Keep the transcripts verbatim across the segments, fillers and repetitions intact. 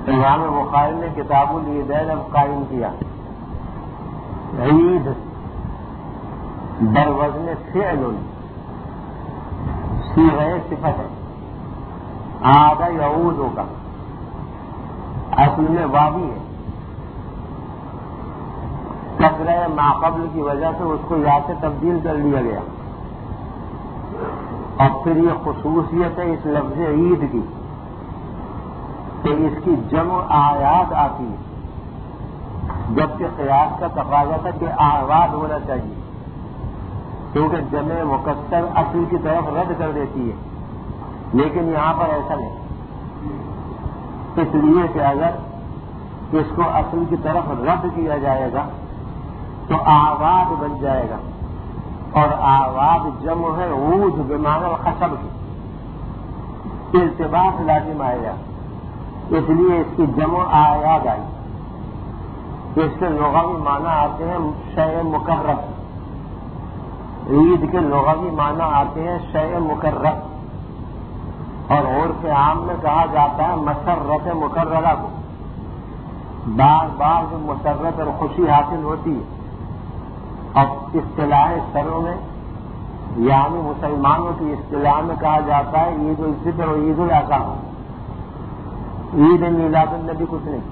امام بخاری نے کتاب العیدین اب قائم کیا. عید بروزن فعل صیغہ صفت ہے. عاد یعود ہوگا، اصل میں واوی ہے. کثرہ ماقبل کی وجہ سے اس کو یا سے تبدیل کر لیا گیا. اور پھر یہ خصوصیت ہے اس لفظ عید کی کہ اس کی جمع آیات آتی ہے، جبکہ قیاس کا تقاضا تھا کہ آواز ہونا چاہیے، کیونکہ جمع مکسر اصل کی طرف رد کر دیتی ہے. لیکن یہاں پر ایسا نہیں، اس لیے کہ اگر اس کو اصل کی طرف رد کیا جائے گا تو آواز بن جائے گا، اور آواز جمع ہے عود بمعنی خشب کی، التباس لازم آئے گا. اس لیے اس کی جمع آیات آئی. اس کے لغوی معنی آتے ہیں شیء مکرر. عید کے لغوی معنی آتے ہیں شیء مکرر، اور عرف عام میں کہا جاتا ہے مسرت مکررہ کو. بار بار جو مسرت اور خوشی حاصل ہوتی ہے. اب اصطلاح شرع میں یعنی مسلمانوں کی اصطلاح میں کہا جاتا ہے عید الفطر اور عید الاضحیٰ. عید میلاد النبی کچھ نہیں،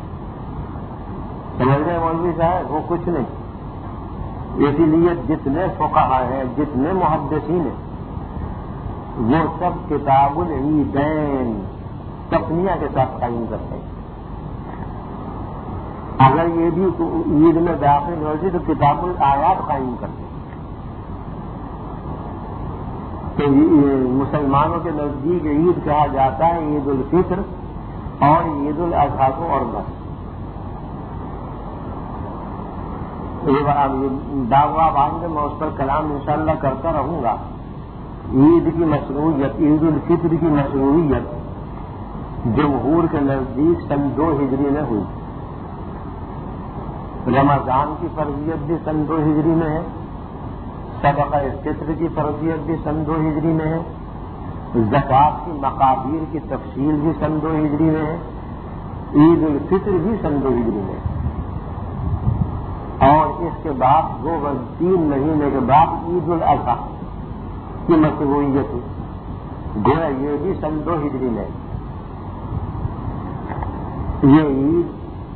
سمجھ رہے مولوی صاحب، وہ کچھ نہیں. اسی لیے جتنے فقہاء ہیں، جتنے محدثین ہیں، وہ سب کتاب العیدین تسنیہ کے ساتھ قائم کرتے ہیں. اگر یہ بھی عید میں داخل ہوتی تو کتاب الآیات قائم کرتے ہیں. تو مسلمانوں کے نزدیک عید کہا جاتا ہے عید الفطر اور عید الاضحیٰ کو، اور بس. دعویٰ بعد میں اس پر کلام انشاءاللہ کرتا رہوں گا. عید کی مشروعیت، عید الفطر کی مشروعیت جمہور کے نزدیک سن دو ہجری میں ہوئی. رمضان کی فرضیت بھی سن دو ہجری میں ہے، صدقہ فطر کی فرضیت بھی سن دو ہجری میں ہے، زکوٰۃ کی مقادیر کی تفصیل بھی سن دو ہجری میں ہے، عید الفطر بھی سن دو ہجری میں ہے. اور اس کے بعد دو تین مہینے کے بعد عید الاضحیٰ کی مشروعیت ہوئی. گویا یہ بھی سن دو ہجری میں. یہ عید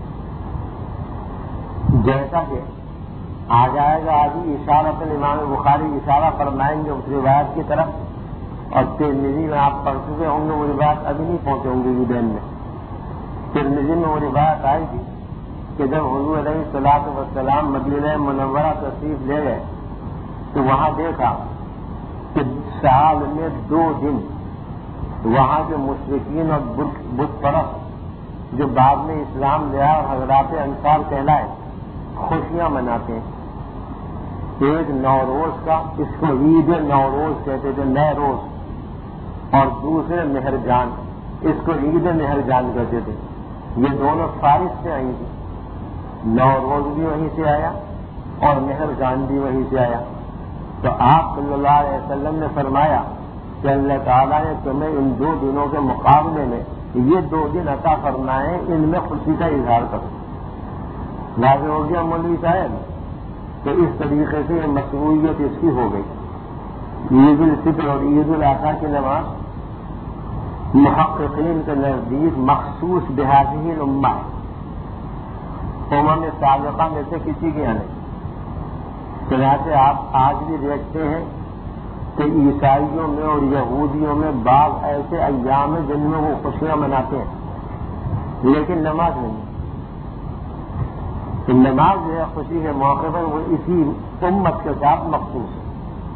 جیسا کہ آ جائے گا آج اشارت امام بخاری اشارہ فرمائیں گے اس روایت کی طرف، اور ترمذی میں آپ پڑھ چکے ہوں گے وہ روایت ابھی نہیں پہنچے ہوں گے عیدین میں. ترمذی میں وہ روایت آئی تھی کہ جب حضور علیہ الصلوۃ والسلام مدینہ منورہ تشریف لے گئے تو وہاں دیکھا کہ سال میں دو دن وہاں کے مشرکین اور بت پرست جو بعد میں اسلام لے آئے اور حضرات انصار کہلائے خوشیاں مناتے ہیں. ایک نوروز کا، اس کو عید نوروز کہتے تھے، نئے روز، اور دوسرے مہرجان، اس کو عید مہرجان کہتے تھے. یہ دونوں فارس سے آئی تھی. نوروز بھی وہیں سے آیا اور مہرجان بھی وہیں سے آیا. تو آپ صلی اللہ علیہ وسلم نے فرمایا کہ اللہ تعالیٰ نے تمہیں ان دو دنوں کے مقابلے میں یہ دو دن عطا فرمائے، ان میں خوشی کا اظہار کرو. واضح ہو گیا مولوی صاحب؟ تو اس طریقے سے یہ مشروعیت اس کی ہو گئی. عید الفطر اور عید الاضحیٰ کی نماز محققین کے نزدیک مخصوص بہذه الامہ ہے، امم سابقہ میں سے کسی کے یہاں نہیں. چنانچہ آپ آج بھی دیکھتے ہیں کہ عیسائیوں میں اور یہودیوں میں بعض ایسے ایام ہیں جن میں وہ خوشیاں مناتے ہیں لیکن نماز نہیں. نماز جو ہے خوشی کے موقع پر وہ اسی امت کے ساتھ مخصوص ہے.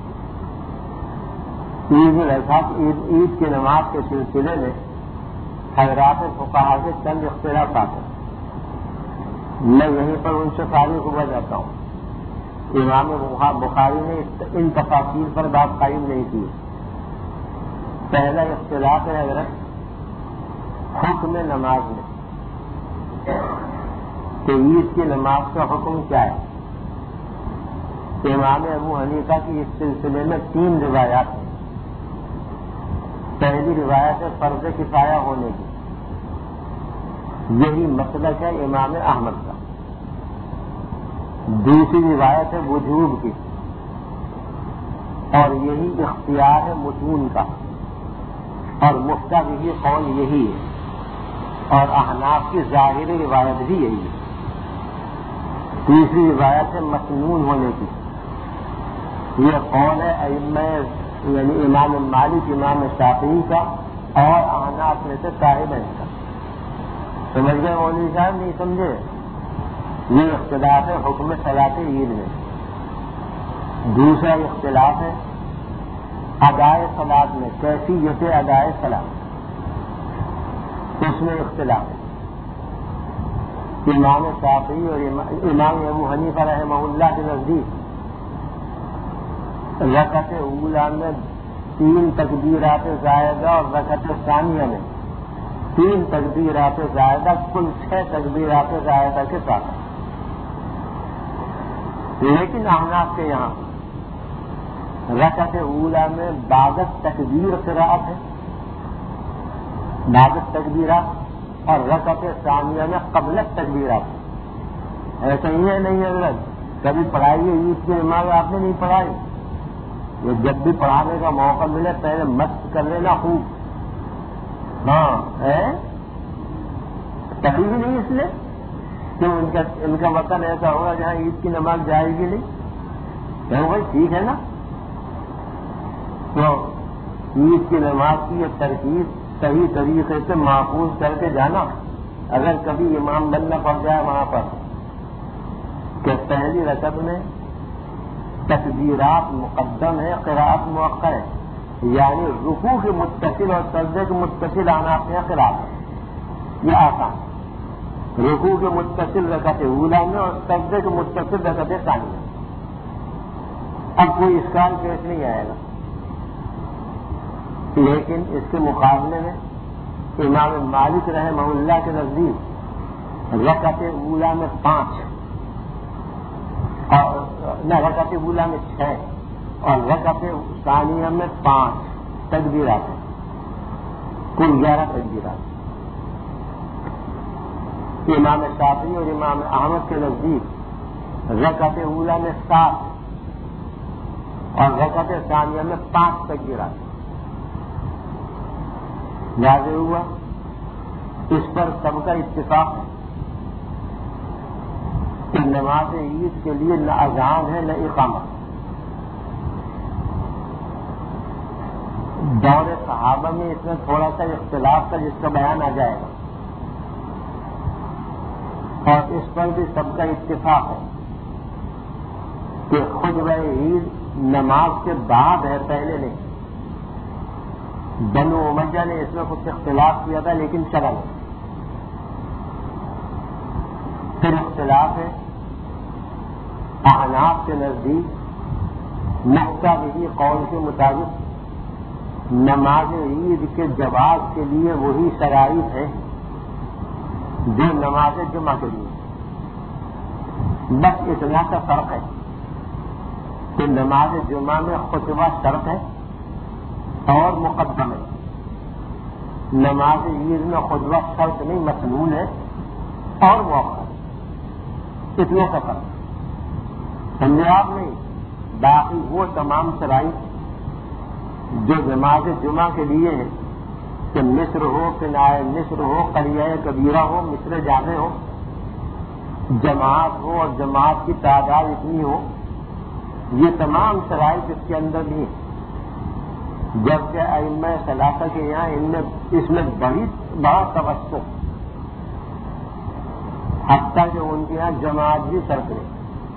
عید الاضحیٰ عید عید کی نماز کے سلسلے میں حضرات فقہا کے چند اختلافات ہیں. میں یہیں پر ان سے فارغ ہوا جاتا ہوں. امام بخاری نے ان تفاصیل پر بات قائم نہیں کی. پہلا اختلاف ہے حضرت حکم نماز میں کہ عید کی نماز کا حکم کیا ہے. امام ابو حنیفہ کی اس سلسلے میں تین روایات ہیں. پہلی روایت ہے فرض کفایہ ہونے کی. یہی مسلک ہے امام احمد کا. دوسری روایت ہے وجوب کی اور یہی اختیار ہے متون کا اور مفتہ بھی قول یہی ہے اور احناف کی ظاہری روایت بھی یہی ہے. تیسری روایت ہے مسنون ہونے کی. یہ قول ہے ائمہ یعنی امام مالک امام شافعی کا اور احناف میں سے صاحب ہے ان کا. سمجھ گئے مولوی صاحب نہیں سمجھے؟ یہ اختلاف ہے حکم صلاۃ عید میں. دوسرا اختلاف ہے ادائے صلاۃ میں کیفیت ادائے صلاۃ، اس میں اختلاف ہے. امام شافعی اور امام ابو حنیفہ رحمہ اللہ کے نزدیک رکعت اولیٰ میں تین تکبیرات زائدہ اور رکعت ثانیہ میں تین تکبیرات زائدہ کل چھ تکبیرات زائدہ کے ساتھ. لیکن احناف کے یہاں رکعت اولیٰ میں بعدت تکبیر قرأت ہے، بعدت تکبیرات، اور رکعت ثانیہ میں قبلت تکبیرات. ایسا ہی ہے نہیں حضرت؟ کبھی پڑھائیے عید کی نماز آپ نے نہیں پڑھائی؟ یہ جب بھی پڑھانے کا موقع ملے پہلے مست کر لینا خوب. ہاں ہے کبھی بھی نہیں اس لیے کہ ان کا ان کا وطن ایسا ہوگا جہاں عید کی نماز جائے گی نہیں. کہ بھائی ٹھیک ہے نا. تو عید کی نماز کی یہ ترکیب صحیح طریقے سے محفوظ کر کے جانا. اگر کبھی امام بننا پڑ جائے وہاں پر کہ پہلی رکعت میں تکبیرات مقدم ہے قراءت مؤخر ہے، یعنی رکوع کے متصل اور سجدے کے متصل آنا اپنے قراءت ہے، یہ آسان. رکوع کے متصل رکعت اولیٰ میں اور سجدے کے متصل رکعت ثانیہ میں. اب کوئی اشکال پیش نہیں آئے گا. لیکن اس کے مقابلے میں امام مالک رحمہ اللہ کے نزدیک رکعت اولیٰ میں پانچ اور نہ رکعت اولیٰ میں چھ اور رکعت ثانیہ میں پانچ تکبیرات ہیں، کل گیارہ تکبیرات. امام شافعی اور امام احمد کے نزدیک رکعت اولیٰ میں سات اور رکعت ثانیہ میں پانچ تکبیرات. واضح ہوا؟ اس پر سب کا اتفاق ہے کہ نماز عید کے لیے نہ اذان ہے نہ اقامت. دور صحابہ میں اس میں تھوڑا سا اختلاف تھا جس کا بیان آ جائے گا، اور اس پر بھی سب کا اتفاق ہے کہ خطبہ عید نماز کے بعد ہے، پہلے نہیں. بنو امیہ نے اس میں کچھ اختلاف کیا تھا لیکن چلا نہیں. پھر اختلاف ہے احناف کے نزدیک مفتہ بھی قول کے مطابق نماز عید کے جواز کے لیے وہی شرائط ہے جو نماز جمعہ کے لیے. بس اتنا کا فرق ہے کہ نماز جمعہ میں خطبہ شرط ہے اور مقدم ہے. نماز عید میں خطبہ شرط نہیں مسنون ہے اور موقع. اتنے کا فرق سمجھے آپ نہیں؟ باقی وہ تمام شرائط جو نماز جمعہ کے لیے ہے کہ مصر ہو، کنائے مصر ہو، قریہ کبیرہ ہو، مصر جامع ہو، جماعت ہو اور جماعت کی تعداد اتنی ہو، یہ تمام شرائط اس کے اندر بھی ہیں. جبکہ ائمہ ثلاثہ کے یہاں ان میں اس میں بڑی بڑا توسع، حتیٰ کہ ان کے یہاں جماعت بھی شرط ہے.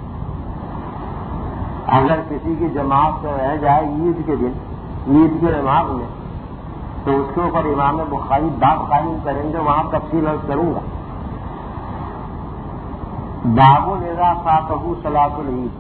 اگر کسی کی جماعت سے رہ جائے عید کے دن عید کی نماز میں تو اس کے اوپر امام بخاری باب قائم کریں گے، وہاں تفصیل عرض کروں گا. باب اذا فاتہ صلاۃ العید،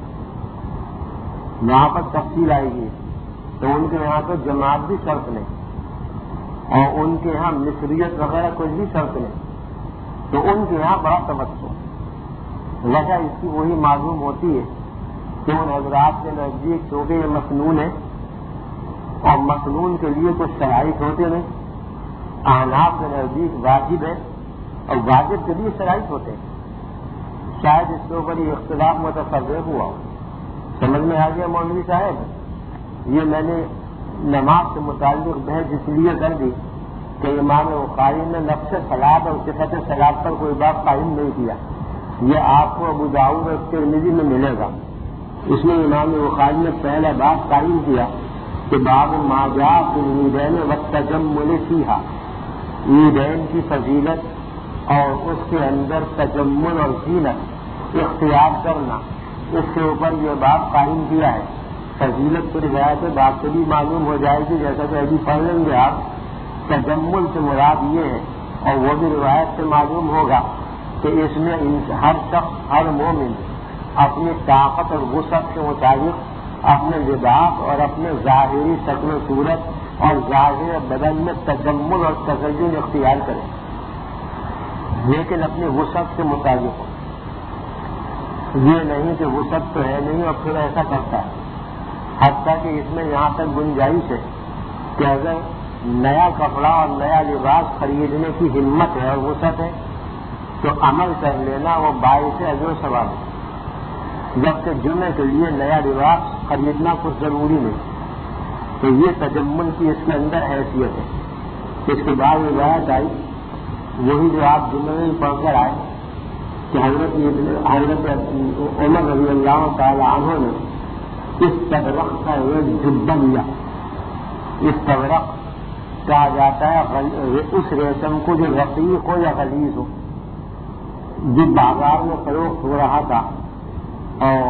وہاں پر تفصیل آئے گی. تو ان کے یہاں تو جماعت بھی شرط نہیں اور ان کے یہاں مصریت وغیرہ کچھ بھی شرط نہیں، تو ان کے یہاں بڑا توسع. وجہ اس کی وہی معلوم ہوتی ہے کہ ان حضرات کے نزدیک چونکہ یہ مسنون ہے اور مسنون کے لیے کچھ شرائط ہوتے نہیں. احناف کے نزدیک واجب ہے اور واجب کے لیے شرائط ہوتے ہیں. شاید اس کے اوپر یہ اختلاف متفرق ہوا ہو. سمجھ میں آ گیا مولوی صاحب؟ یہ میں نے نماز سے متعلق بحث اس لیے کر دی کہ امام بخاری نے نفس صلاۃ اور صفت صلاۃ پر کوئی بات قائم نہیں کیا. یہ آپ کو ابو داؤد اور ترمذی میں ملے گا. اس میں امام بخاری نے پہلا بات قائم کیا کہ باب ما جاء فی العیدین والتجمل فیہا، عیدین کی فضیلت اور اس کے اندر تجمل اور زینت اختیار کرنا، اس کے اوپر یہ بات قائم کیا ہے. فضیلت کی روایت بات سے بھی معلوم ہو جائے گی، جیسا کہ ابھی پڑھ لیں گے آپ. تجمل سے مراد یہ ہے، اور وہ بھی روایت سے معلوم ہوگا کہ اس میں ہر شخص، ہر مومن اپنی طاقت اور وسعت کے مطابق اپنے لباس اور اپنے ظاہری شکل و صورت اور ظاہر بدن میں تجمل اور تزین اختیار کرے، لیکن اپنی وسعت کے مطابق ہو. یہ نہیں کہ وسعت تو ہے نہیں اور پھر ایسا کرتا ہے. حتیٰ کہ اس میں یہاں تک گنجائش ہے کہ اگر نیا کپڑا اور نیا لباس خریدنے کی ہمت ہے اور وسعت ہے تو عمل کر لینا وہ باعث اجر و ثواب ہے. جبکہ جمعے کے لیے نیا لباس خریدنا کچھ ضروری نہیں. تو یہ تجمل کی اس کے اندر حیثیت ہے. اس کے بعد روایت آئی وہی جو آپ جمعے میں پڑھ کر آئے کہ حضرت حضرت عمر رضی اللہ تعالی عنہ نے اس تبرق کا ایک جبہ لیا. اس تبرق کہا جاتا ہے اس ریشم کو جو رقیق ہو یا غلیظ ہو، جو بازار میں فروخت ہو رہا تھا. اور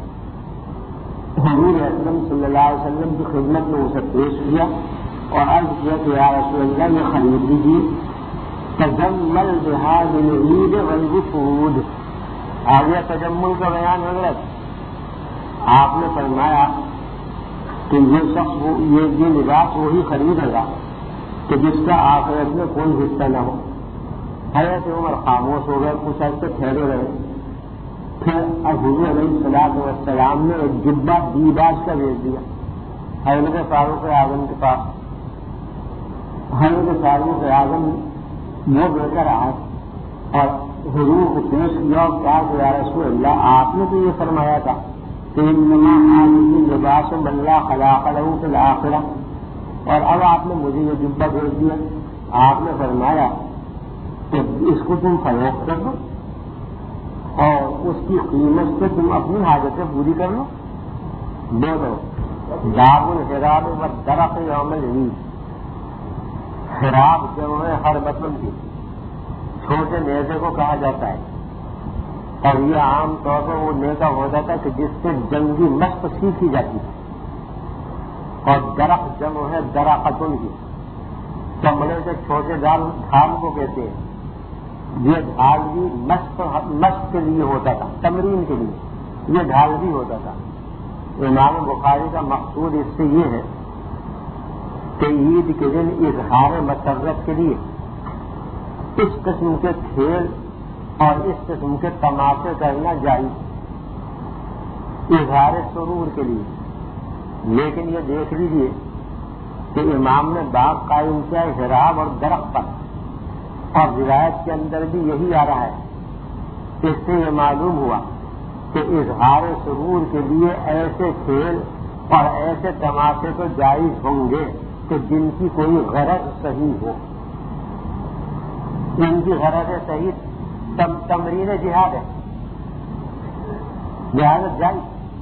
حضور اکرم صلی اللہ علیہ وسلم کی خدمت میں اسے پیش کیا اور عرض کیا کہ یا رسول اللہ یہ خرید لیجیے. تجمل بهذه العید والوفود. آگے تجمل کا بیان حضرت آپ نے فرمایا کہ یہ شخص یہ یہ لباس وہی خریدے گا کہ جس کا آخرت میں کوئی حصہ نہ ہو. حضرت عمر خاموش ہو گئے، کچھ عرصے ٹھہرے رہے. پھر اب حضور علیہ الصلوۃ والسلام نے ایک جبہ دیباج کا بھیج دیا حضرت فاروق اعظم کے پاس. حضرت فاروق اعظم وہ لے کر آئے اور حضور کو پیش کیا اور کہا کہ یا رسول اللہ آپ نے تو یہ فرمایا تھا کہ انما هذه لباس من لا خلاق له في الآخرة، اور اب آپ نے مجھے یہ جبہ بھیج دیا. آپ نے فرمایا کہ اس کو تم فروخت کر دو اور اس کی قیمت سے تم اپنی حاجتیں پوری کر لو. دو دو باب الحراب والدرق یوم العید. حراب جو ہے ہر بطن کی چھوٹے نیزے کو کہا جاتا ہے، اور یہ عام طور پر وہ نیزہ ہو جاتا ہے کہ جس سے جنگی مشق سیکھی جاتی ہے. اور درخت جمع ہے دراقتن کی، چمڑے سے چھوٹے ڈال ڈھال کو کہتے ہیں. یہ ڈھال بھی مشق مشق کے لیے ہوتا تھا، تمرین کے لیے یہ ڈھال بھی ہوتا تھا. امام بخاری کا مقصود اس سے یہ ہے کہ عید کے دن اظہار مسرت کے لیے اس قسم کے کھیل اور اس قسم کے تماشے کرنا جائز، اظہار سرور کے لیے. لیکن یہ دیکھ لیجیے کہ امام نے باغ قائم کیا حراب اور درخت پر، اور روایت کے اندر بھی یہی آ رہا ہے. اس سے یہ معلوم ہوا کہ اظہار سرور کے لیے ایسے کھیل اور ایسے تماشے تو جائز ہوں گے کہ جن کی کوئی غرض صحیح ہو. جن کی غرض صحیح تم تمرین جہاد ہے، جہاد جائز.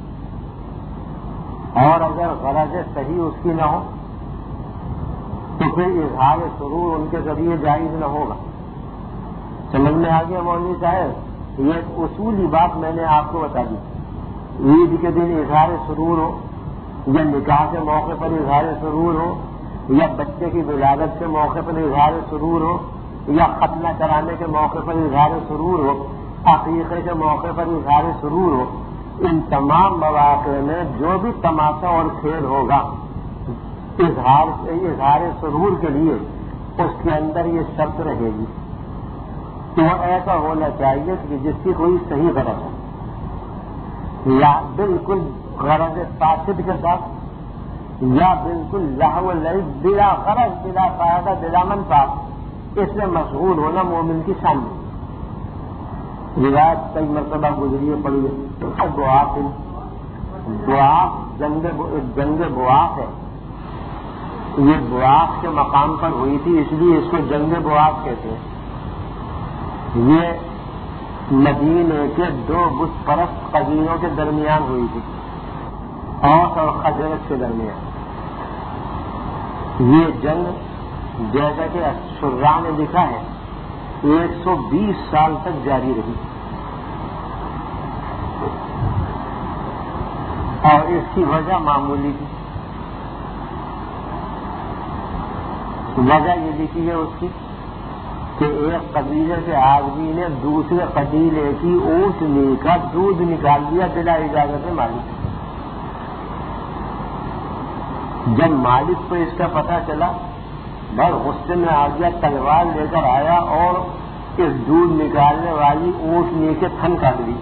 اور اگر غرض صحیح اس کی نہ ہو تو پھر اظہار سرور ان کے ذریعے جائز نہ ہوگا. سمجھ میں آ گیا مولوی صاحب؟ یہ اصولی بات میں نے آپ کو بتا دی. عید کے دن اظہار سرور ہو، یا نکاح کے موقع پر اظہار سرور ہو، یا بچے کی ولادت کے موقع پر اظہار سرور ہو، یا ختنہ کرانے کے موقع پر اظہار سرور ہو، عقیقے کے موقع پر اظہار سرور ہو، ان تمام مواقع میں جو بھی تماشا اور کھیل ہوگا اظہار اظہار سرور کے لیے اس کے اندر یہ شرط رہے گی کہ وہ ایسا ہونا چاہیے کہ جس کی کوئی صحیح غرض ہو، یا بالکل غرض فاسد کے ساتھ، یا بالکل لہو لعب بلا غرض بلا فائدہ بلا منفعت، اس میں مشغول ہونا مومن کی شان نہیں. روایت کئی مرتبہ گزری ہے پڑی ہے. بواق بواق جنگ جنگ بواق ہے. یہ بواق کے مقام پر ہوئی تھی اس لیے اس کو جنگ بواق کہتے ہیں. یہ مدینے کے دو بت پرست قبیلوں کے درمیان ہوئی تھی، اوس اور خزرج کے درمیان. یہ جنگ جیسا کہ شراح نے لکھا ہے ایک سو بیس سال تک جاری رہی، اور اس کی وجہ معمولی تھی. وجہ یہ لکھی ہے اس کی کہ ایک قبیلے کے آدمی نے دوسرے قبیلے کی اونٹنی کا دودھ نکال دیا بلا اجازت مالک. جب مالک کو اس کا پتہ چلا بس غصے میں آ گیا، تلوار لے کر آیا اور اس دودھ نکالنے والی اونٹنی کے تھن کاٹ دی.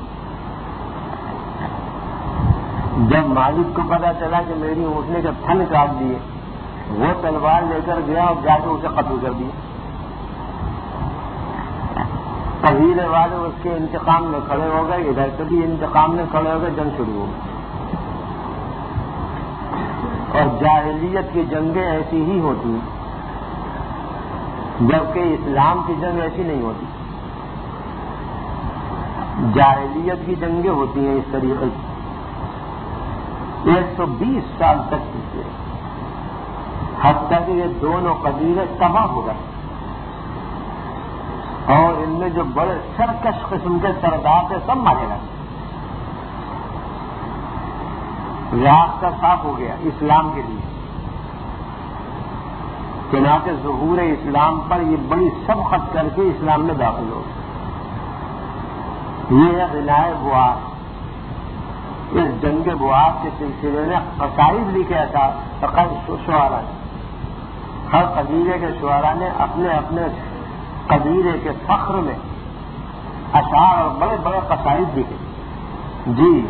جب مالک کو پتہ چلا کہ میری اونٹنی کے تھن کاٹ دیے، وہ تلوار لے کر گیا اور جا کے اسے قتل کر دیا. قبیلے والے اس کے انتقام میں کھڑے ہو گئے، ادھر سے بھی انتقام میں کھڑے ہو گئے، جنگ شروع ہو گئی. اور جاہلیت کی جنگیں ایسی ہی ہوتی ہیں، جبکہ اسلام کی جنگ ایسی نہیں ہوتی. جاہلیت کی جنگیں ہوتی ہیں اس طریقے کی. ایک سو بیس سال تک چلتے ہیں، حتیٰ کہ یہ دونوں قبیلے تباہ ہو گئے. اور ان میں جو بڑے سرکش قسم کے سردار تھے سب مارے گئے. راستہ صاف ہو گیا اسلام کے لیے. چنانچہ ظہور اسلام پر یہ بڑی سبقت کر کے اسلام میں داخل ہو. یہ ہے غنائے بواق. اس جنگ بواق کے سلسلے میں قصائد لکھا تھا شعراء نے. ہر قبیلے کے شعراء نے اپنے اپنے قبیلے کے فخر میں اشعار اور بڑے بڑے قصائد لکھے. جی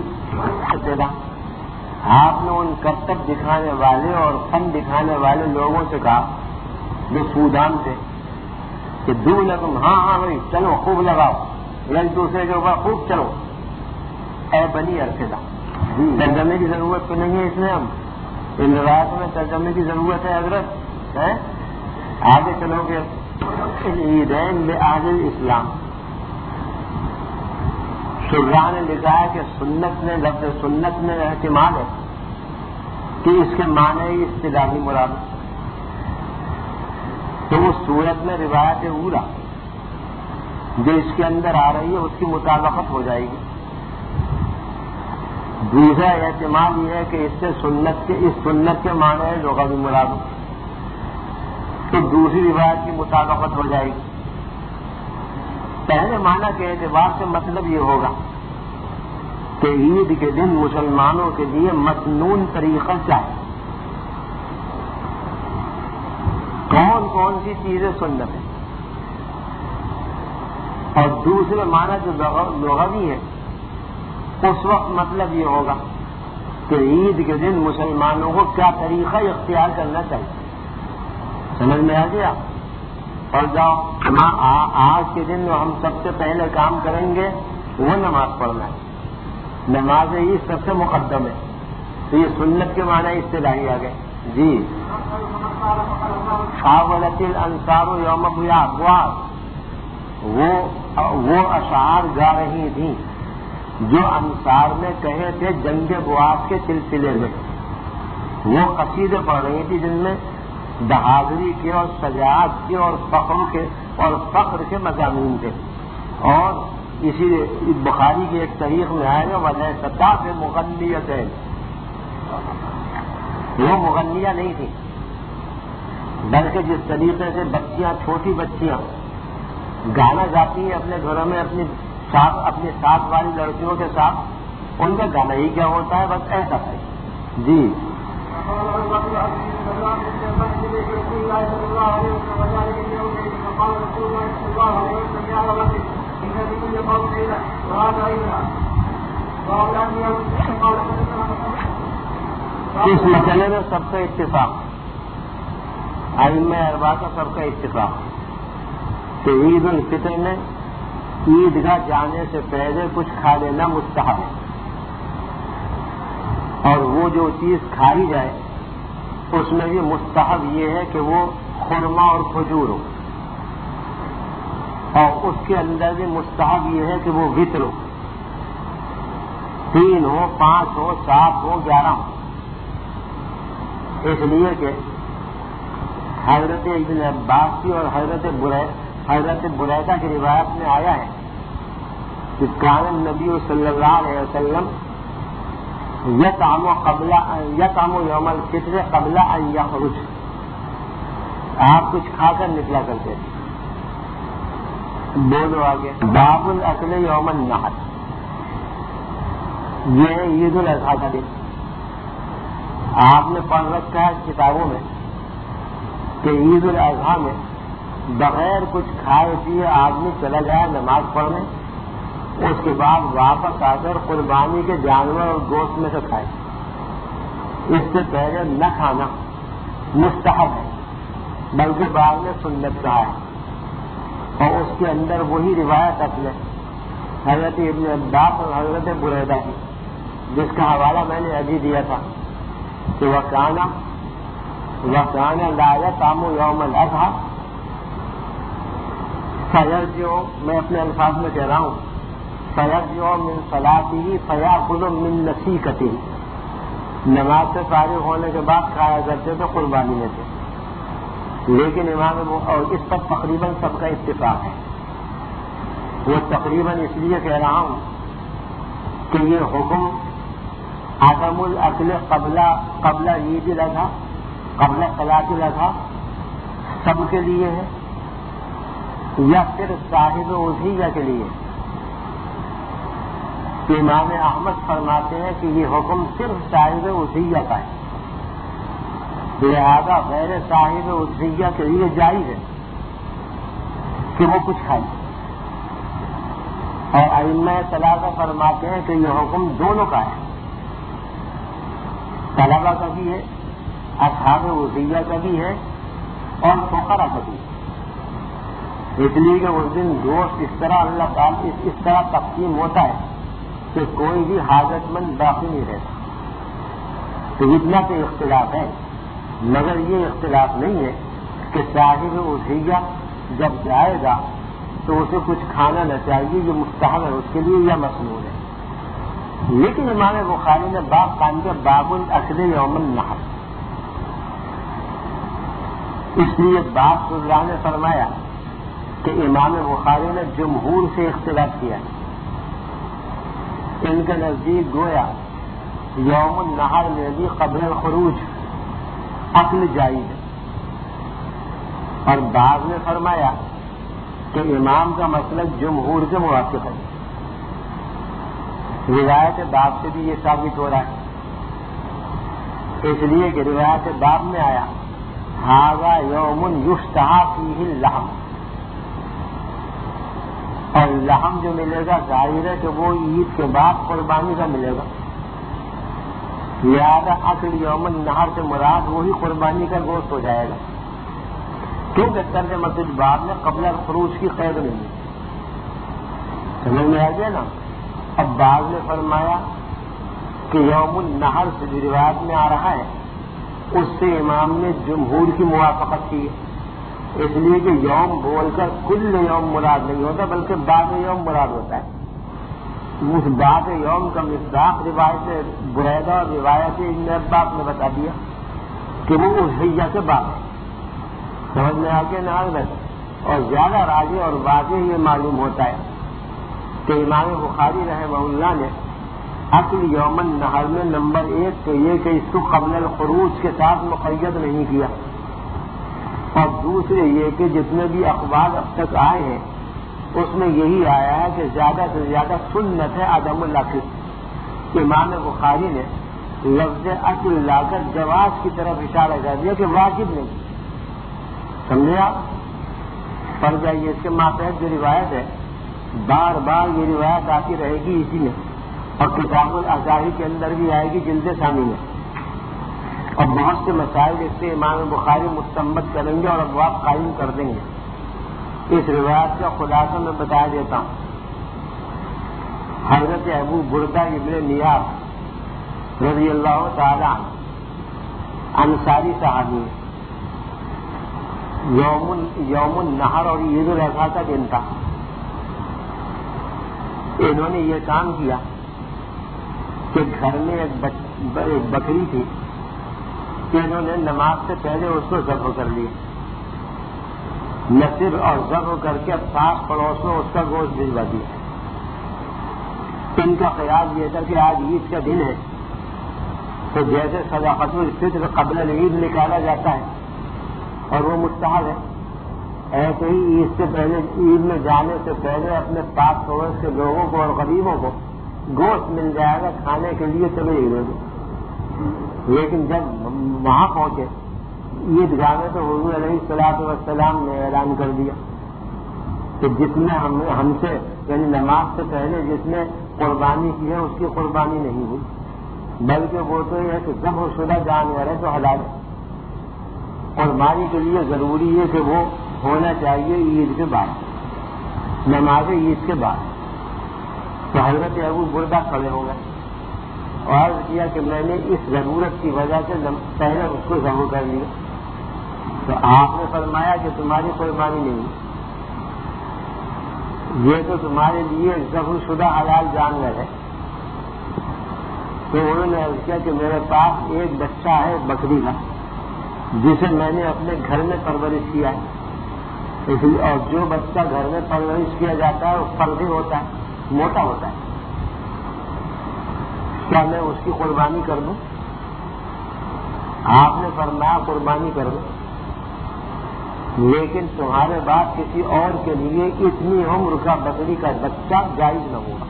آپ نے ان کرتب دکھانے والے اور فن دکھانے والے لوگوں سے کہا جو سودان تھے کہ دو لگم ہاں ہاں بھائی چلو خوب لگاؤ، ایک دوسرے کے اوپر خوب چلو. اے بنی ارسلہ، ترجمے کی ضرورت تو نہیں ہے اس میں. ہم ان روایتوں میں ترجمے کی ضرورت ہے حضرت ہے. آگے چلو گے عیدین بأہل اسلام. شراح نے لکھا ہے کہ سنت میں لفظ سنت میں احتمال ہے کہ اس کے معنی اصطلاحی مراد، تو اس صورت میں روایت اولا جو اس کے اندر آ رہی ہے اس کی مطابقت ہو جائے گی. دوسرا احتمال یہ ہے کہ اس سے سنت کے اس سنت کے معنی لغوی مراد، تو دوسری روایت کی مطابقت ہو جائے گی. پہلے معنی کے اعتبار سے مطلب یہ ہوگا کہ عید کے دن مسلمانوں کے لیے مسنون طریقہ کیا ہے، کون کون سی چیزیں سنت ہیں. اور دوسرے معنی جو لغوی ہے اس وقت مطلب یہ ہوگا کہ عید کے دن مسلمانوں کو کیا طریقہ اختیار کرنا چاہیے. سمجھ میں آ گیا؟ اور جاؤ آج کے دن ہم سب سے پہلے کام کریں گے وہ نماز پڑھنا ہے. نماز ہی سب سے مقدم ہے، تو یہ سنت کے معنی اصطلاحی آ گئے. جی حاولت الانصار یوم بواق، وہ وہ اشعار گا رہی تھیں جو انصار نے کہے تھے جنگ بواق کے سلسلے میں. وہ قصیدے پڑھ رہی تھی جن میں بہادری کے اور شجاعت کے اور فخر کے اور فخر کے مضامین تھے. اور اسی بخاری کی ایک تاریخ میں آئے گا وجہ سطح سے مغنیت ہے، وہ مغنیہ نہیں تھی بلکہ جس طریقے سے بچیاں چھوٹی بچیاں گانا گاتی ہیں اپنے گھروں میں اپنی ساتھ اپنی ساتھ والی لڑکیوں کے ساتھ، ان کا گانا ہی کیا ہوتا ہے بس ایسا ہے. جی اس مسئلے میں سب کا اتفاق، ائمہ اربعہ کا سب کا اتفاق کہ عید الفطر میں عیدگاہ جانے سے پہلے کچھ کھا لینا مستحب ہے، اور وہ جو چیز کھائی جائے اس میں بھی مستحب یہ ہے کہ وہ خرما اور کھجور ہو، اور اس کے اندر بھی مستحب یہ ہے کہ وہ وطر ہو، تین ہو، پانچ ہو، سات ہو، گیارہ ہو، اس لیے کہ حضرت ابن عباس کی اور حضرت حضرت بریدہ کی روایت میں آیا ہے کہ کان النبی صلی اللہ علیہ وسلم یطعم قبل یطعم یوم الفطر قبل ان یخرج، آپ کچھ کھا کر نکلا کرتے تھے. بولو آگے. باب الاکل یوم النحر، یہ ہے عید الاضحیٰ کا دن. آپ نے پڑھ رکھا ہے کتابوں میں کہ عید الاضحیٰ میں بغیر کچھ کھائے پیے آدمی چلا جائے نماز پڑھنے، اس کے بعد واپس آ کر قربانی کے جانور اور گوشت میں سے کھائے. اس سے پہلے نہ کھانا مستحب ہے، بلکہ بعد میں سنت کہا ہے. اور اس کے اندر وہی روایت اپنے حضرت ابن عباس اور حضرت بریدہ کی، جس کا حوالہ میں نے ابھی دیا تھا کہ وہ کانا وہ کانا لا یطعم یوم الاضحیٰ فیرجع، میں اپنے الفاظ میں کہہ رہا ہوں، فیرجع من صلاتہ فیأخذ من نسیکتہ، نماز سے فارغ ہونے کے بعد کھایا کرتے تھے قربانی میں سے. لیکن امام اور اس پر تقریباً سب کا اتفاق ہے. وہ تقریباً اس لیے کہہ رہا ہوں کہ یہ حکم عدم الاکل قبل قبل عید الاضحیٰ قبل صلاۃ الاضحیٰ سب کے لیے ہے یا صرف صاحب اضحیہ کے لیے؟ امام احمد فرماتے ہیں کہ یہ حکم صرف صاحب اضحیہ کا ہے، لہذا غیر صاحب اضحیہ کے لیے جائز ہے کہ وہ کچھ کھائے. اور ائمہ ثلاثہ فرماتے ہیں کہ یہ حکم دونوں کا ہے، طلبہ کا بھی ہے، اصحاب اضحیہ کا بھی ہے، اور فقراء کا بھی ہے. اس لیے کہ اس دن گوشت اس طرح اللہ تعالیٰ اس طرح تقسیم ہوتا ہے کہ کوئی بھی حاجت مند باقی نہیں رہتا. تو اتنا تو اختلاف ہے، مگر یہ اختلاف نہیں ہے کہ صاحب اضحیہ جب جائے گا تو اسے کچھ کھانا نہ چاہیے، یہ مستحب ہے اس کے لیے یا مسنون ہے. لیکن امام بخاری نے باب قائم کیا باب الاکل یوم النحر، اس لیے باب اللہ نے فرمایا کہ امام بخاری نے جمہور سے اختلاف کیا. ان کے نزدیک گویا یوم النحر میں بھی قبل الخروج اکل جائز ہے، اور بعض نے فرمایا کہ امام کا مسلک جمہور کے موافق ہے. روایت باب سے بھی یہ ثابت ہو رہا ہے، اس لیے کہ روایت باب میں آیا ھذا یوم یشتہی فیہ اللحم، اور لحم جو ملے گا ظاہر ہے کہ وہ عید کے بعد قربانی کا ملے گا. لہذا اکل یوم النحر سے مراد وہی قربانی کا گوشت ہو جائے گا، کیونکہ ترجمہ باب میں قبل الخروج کی قید نہیں ہے. سمجھ میں آ گیا نا. اب بعض نے فرمایا کہ یوم النحر سے جو روایت میں آ رہا ہے اس سے امام نے جمہور کی موافقت کی، اس لیے کہ یوم بول کر کل یوم مراد نہیں ہوتا بلکہ بعد یوم مراد ہوتا ہے. اس بعد یوم کا مصداق روایت بریدہ اور روایت ابن عباس نے بتا دیا کہ وہ اضحیہ کے بعد ہے. سمجھ میں آ کے نہ آ. اور زیادہ راضی اور واضح یہ معلوم ہوتا ہے کہ امام بخاری رحمہ اللہ نے اکل یوم النحر میں نمبر ایک تو یہ کہ اس کو قبل الخروج کے ساتھ مقید نہیں کیا، اور دوسرے یہ کہ جتنے بھی اخبار اب تک آئے ہیں اس میں یہی آیا ہے کہ زیادہ سے زیادہ سنت ہے عدم الاکل. امام بخاری نے لفظ اکل لا کر جواز کی طرف اشارہ کر دیا کہ واجب نہیں. سمجھے آپ؟ پڑھ جائیے اس کے ماتحت جو روایت ہے بار بار یہ روایت آتی رہے گی اسی میں، اور کتاب الاضحیٰ کے اندر بھی آئے گی جلد ثانی میں. اور بہت سے مسائل اس سے امام بخاری مستنبط کریں گے اور ابواب قائم کر دیں گے. اس روایت کا خلاصہ میں بتا دیتا ہوں۔ حضرت ابو بردہ ابن نیاز رضی اللہ تعالی عنہ انصاری صحابی، یوم یوم النحر اور عید الاضحیٰ کا دن تھا، انہوں نے یہ کام کیا کہ گھر میں ایک بکری تھی کہ انہوں نے نماز سے پہلے اس کو ذبح کر لیا، نصر اور ذبح کر کے اب پاس پڑوس میں اس کا گوشت بھجوا دیا۔ ان کا خیال یہ تھا کہ آج عید کا دن ہے تو جیسے صدقۃ الفطر قبل العید نکالا جاتا ہے اور وہ مستحب ہے، ایسے ہی عید سے پہلے عید میں جانے سے پہلے اپنے پاس پڑوس کے لوگوں کو اور غریبوں کو گوشت مل جائے گا کھانے کے لیے چلے ہی رہے۔ لیکن جب وہاں پہنچے عیدگاہ میں تو حضور علیہ الصلوۃ والسلام نے اعلان کر دیا کہ جس نے ہم ہم سے یعنی نماز سے پہلے جس نے قربانی کی ہے اس کی قربانی نہیں ہوئی، بلکہ وہ تو یہ ہے کہ ذبح شدہ جانور ہے تو حلال ہے۔ قربانی کے لیے ضروری ہے کہ وہ ہونا چاہیے عید کے بعد، نماز عید کے بعد۔ تو حضرت ابو بردہ کھڑے ہو گئے اور عرض کیا کہ میں نے اس ضرورت کی وجہ سے پہلے اس کو ذبح کر لیا، تو آپ نے فرمایا کہ تمہاری قربانی نہیں، یہ تو تمہارے لیے ذبح شدہ حلال جانور ہے۔ تو انہوں نے عرض کیا کہ میرے پاس ایک بچہ ہے بکری کا جسے میں نے اپنے گھر میں پرورش کیا ہے، اس لیے اور جو بچہ گھر میں پرورش کیا جاتا ہے وہ فردی ہوتا ہے، موٹا ہوتا ہے، کیا میں اس کی قربانی کر دوں؟ آپ نے فرمایا قربانی کر دوں، لیکن تمہارے بعد کسی اور کے لیے اتنی عمر کا بکری کا بچہ جائز نہ ہوگا۔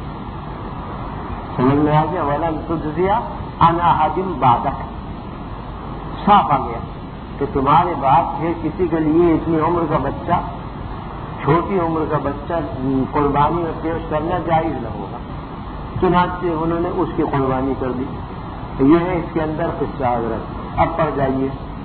سمجھ میں آ گیا؟ وَلَن تُجْزِيَ عَنْ أَحَدٍ بَعْدَكَ، صاف آ گیا کہ تمہارے بعد پھر کسی کے لیے اتنی عمر کا بچہ، چھوٹی عمر کا بچہ قربانی میں پیش کرنا جائز نہ ہوگا۔ چنانچہ انہوں نے اس کی قربانی کر دی۔ یہ ہے اس کے اندر قصہ حضرت۔ اب پڑھ جائیے۔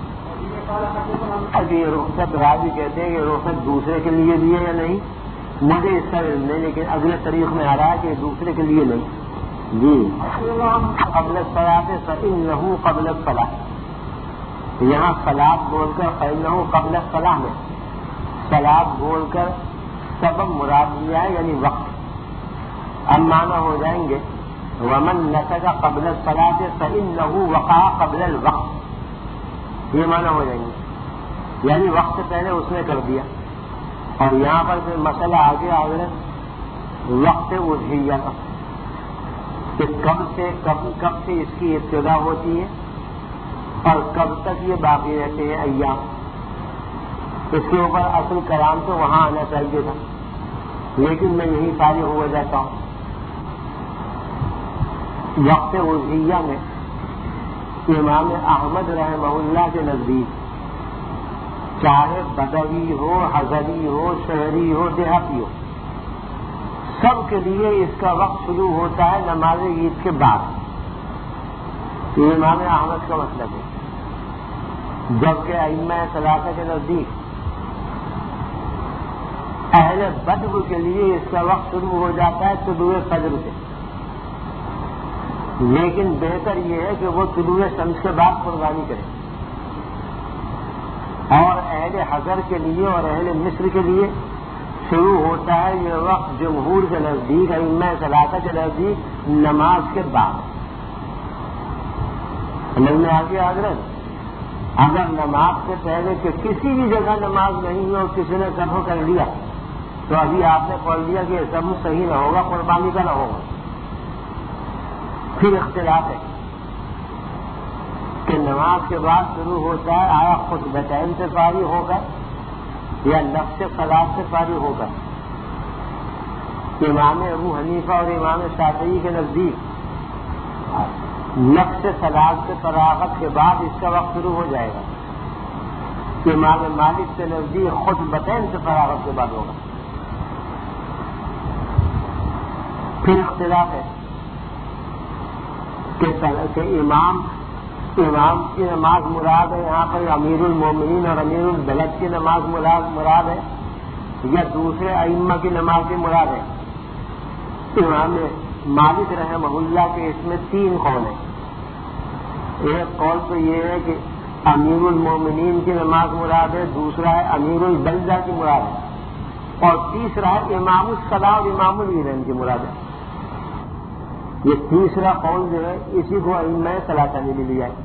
اب یہ رخصت راوی کہتے ہیں کہ رخصت دوسرے کے لیے بھی ہے یا نہیں، مجھے اس کا علم نہیں، لیکن اگلے طریق میں آ رہا ہے کہ دوسرے کے لیے نہیں۔ جی قبل الصلاۃ فإنہ قبل الصلاۃ، یہاں صلاۃ بول کر فإنہ قبل الصلاۃ میں صلاۃ بول کر سبب مراد لیا ہے یعنی وقت۔ اب معنی ہو جائیں گے ومن نسک قبل الصلاۃ فإنہ وقع قبل الوقت، یہ معنی ہو جائیں گے یعنی وقت سے پہلے اس نے کر دیا۔ اور یہاں پر پھر مسئلہ آگے آ گیا وقت اضحیہ کا کہ کب سے کب کب سے اس کی ابتدا ہوتی ہے اور کب تک یہ باقی رہتے ہیں ایام۔ اس کے اوپر اصل کلام تو وہاں آنا چاہیے تھا، لیکن میں یہی فارغ ہو جاتا ہوں۔ وقت اضحیہ میں امام احمد رحمہ اللہ کے نزدیک چاہے بدوی ہو، حضری ہو، شہری ہو، دیہاتی ہو، سب کے لیے اس کا وقت شروع ہوتا ہے نماز عید کے بعد۔ یہ امام احمد کا مطلب ہے، جبکہ ائمہ ثلاثہ کے نزدیک اہل بدو کے لیے اس کا وقت شروع ہو جاتا ہے طلوع فجر سے، لیکن بہتر یہ ہے کہ وہ طلوع شمس کے بعد قربانی کرے۔ اور اہل حضر کے لیے اور اہل مصر کے لیے شروع ہوتا ہے یہ وقت جمہور کے نزدیک، ائمہ ثلاثہ کے نزدیک نماز کے بعد۔ سمجھ میں آ گیا حضرت؟ اگر نماز سے پہلے کہ کسی بھی جگہ نماز نہیں ہے اور کسی نے ذبح کر لیا تو ابھی آپ نے پڑھ لیا کہ یہ ذبح صحیح نہ ہوگا، قربانی کا نہ ہوگا۔ پھر اختلاف ہے کہ نماز کے بعد شروع ہوتا ہے آیا خطبتین سے فارغ ہو کر یا نفس صلاۃ سے فارغ ہو کر۔ امام ابو حنیفہ اور امام شافعی کے نزدیک نفس صلاۃ سے فراغت کے بعد اس کا وقت شروع ہو جائے گا۔ امام مالک کے نزدیک خطبتین سے فراغت کے بعد ہوگا۔ پھر اختلاف ہے کہ امام امام کی نماز مراد ہے یہاں پر امیر المومنین اور امیر البلد کی نماز مراد ہے یا دوسرے ائمہ کی نماز کی مراد ہے؟ امام مالک رحمہ اللہ کے اس میں تین قول ہیں. ایک قول تو یہ ہے کہ امیر المومنین کی نماز مراد ہے، دوسرا ہے امیر البلدہ کی مراد ہے، اور تیسرا ہے امام الصلاۃ اور امام الویرین کی مراد ہے. یہ تیسرا قول جو ہے اسی کو ائمہ ثلاثہ نے بھی لیا ہے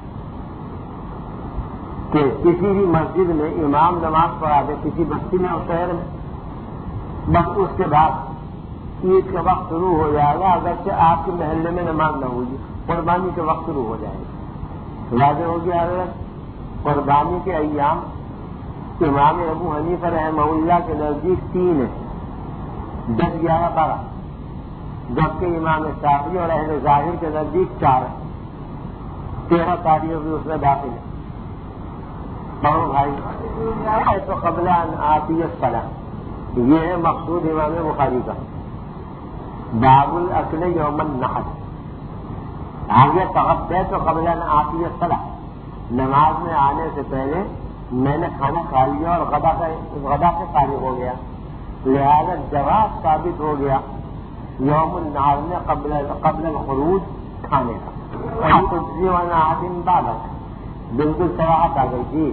کہ کسی بھی مسجد میں امام نماز پڑھا دے، کسی بستی میں اور شہر میں، بس اس کے بعد عید کا وقت شروع ہو جائے گا، اگرچہ آپ کے محلے میں نماز نہ ہوگی، قربانی کا وقت شروع ہو جائے گا. واضح ہو گیا ہے. قربانی کے ایام امام ابو حنیفہ رحمہ اللہ کے نزدیک تین ہیں، دس گیارہ بارہ، جبکہ امام شافعی اور اہل ظاہر کے نزدیک چار ہیں، تیرہ تاریخ بھی اس میں داخل ہے. بہو بھائی تو قبل ان آتی الصلاۃ، یہ ہے مقصود امام بخاری کا. باب الاکل یوم النحر، آگے تغدے تو قبل ان آتی الصلاۃ، نماز میں آنے سے پہلے میں نے کھانا کھا لیا اور غدا کا غدا سے فارغ ہو گیا، لہذا جواز ثابت ہو گیا یوم النحر میں قبل قبل الخروج کھانے کا. تجزی ونعدم بالغ، بالکل صراحت آ گئی تھی.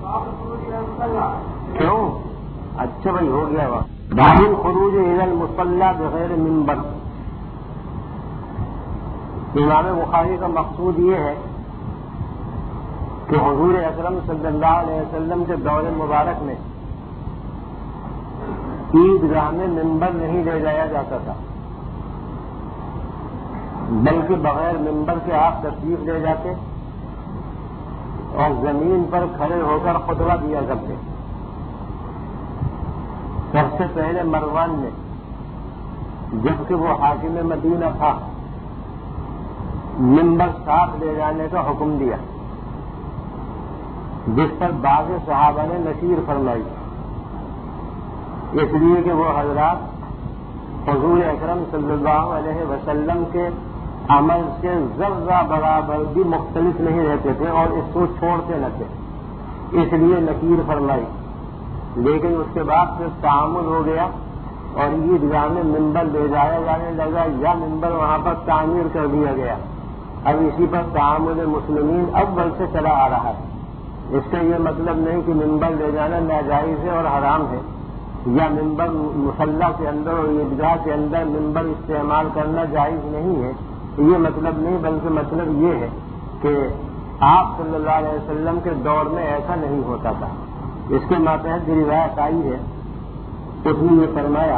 کیوں؟ اچھا بھائی ہو گیا وقت. باب الخروج الى المصلی بغیر منبر. امام بخاری کا مقصود یہ ہے کہ حضور اکرم صلی اللہ علیہ وسلم کے دور مبارک میں عیدگاہ میں منبر نہیں لے جایا جاتا تھا، بلکہ بغیر منبر کے آپ تشریف لے جاتے اور زمین پر کھڑے ہو کر خطبہ دیا کرتے. سب سے پہلے مروان نے، جبکہ وہ حاکم مدینہ تھا، منبر ساتھ لے جانے کا حکم دیا، جس پر بعض صحابہ نے نصیر فرمائی، اس لیے کہ وہ حضرات حضور اکرم صلی اللہ علیہ وسلم کے عمل سے ذرہ برابر بھی مختلف نہیں رہتے تھے اور اس کو چھوڑتے نہ تھے، اس لیے نصیر فرمائی. لیکن اس کے بعد پھر تعامل ہو گیا اور عیدگاہ میں منبر لے جایا جانے لگا یا منبر وہاں پر تعمیر کر دیا گیا. اب اسی پر تعامل مسلمین اول سے چلا آ رہا ہے. اس کا یہ مطلب نہیں کہ منبر لے جانا ناجائز ہے اور حرام ہے، یا منبر مصلی کے اندر اور عیدگاہ کے اندر منبر استعمال کرنا جائز نہیں ہے، یہ مطلب نہیں، بلکہ مطلب یہ ہے کہ آپ صلی اللہ علیہ وسلم کے دور میں ایسا نہیں ہوتا تھا. اس کے ماتحت جو روایت آئی ہے اس میں یہ فرمایا